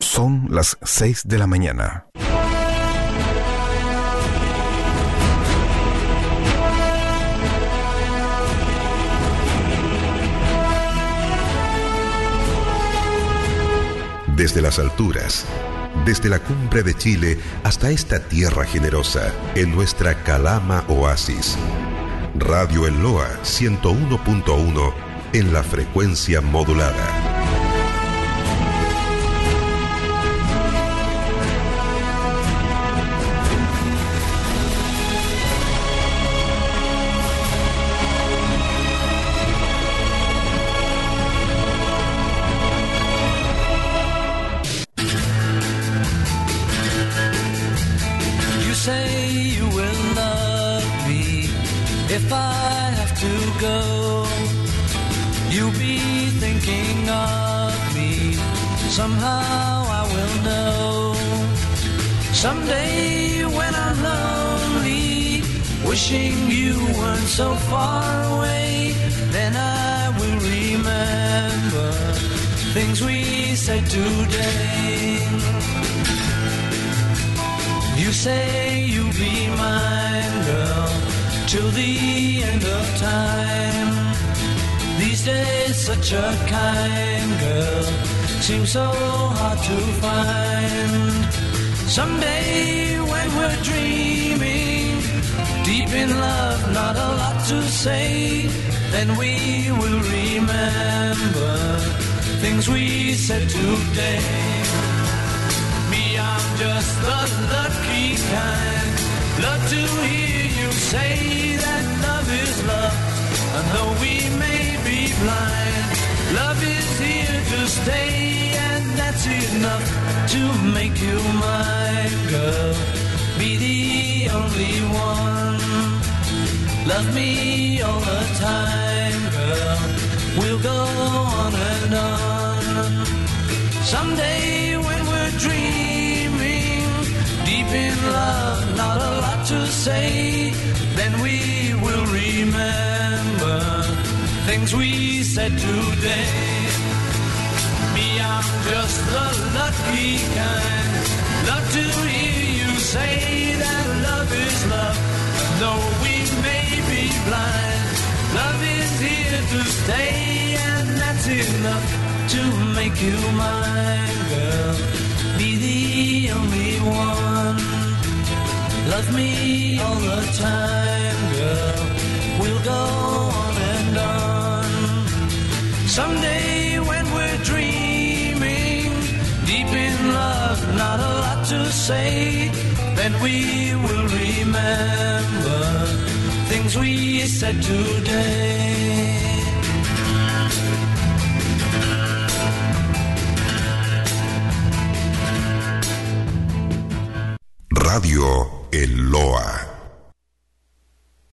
Son las 6 de la mañana. Desde las alturas, desde la cumbre de Chile hasta esta tierra generosa, en nuestra Calama Oasis. Radio El Loa 101.1 en la frecuencia modulada. If I have to go, you'll be thinking of me. Somehow I will know. Someday when I'm lonely, wishing you weren't so far away, then I will remember things we said today. You say you'll be mine, girl, till the end of time. These days such a kind girl seems so hard to find. Someday when we're dreaming, deep in love, not a lot to say, then we will remember things we said today. Me, I'm just the lucky kind, love to hear you say that love is love, and though we may be blind, love is here to stay, and that's enough to make you mine, girl. Be the only one. Love me all the time, girl. We'll go on and on. Someday when we're dreaming, deep in love, not a lot to say, then we will remember things we said today. Me, I'm just the lucky kind, love to hear you say that love is love, and though we may be blind, love is here to stay, and that's enough to make you mine, girl. Be the only one. Love me all the time, girl. We'll go on and on. Someday when we're dreaming, deep in love, not a lot to say, then we will remember things we said today. Radio El Loa.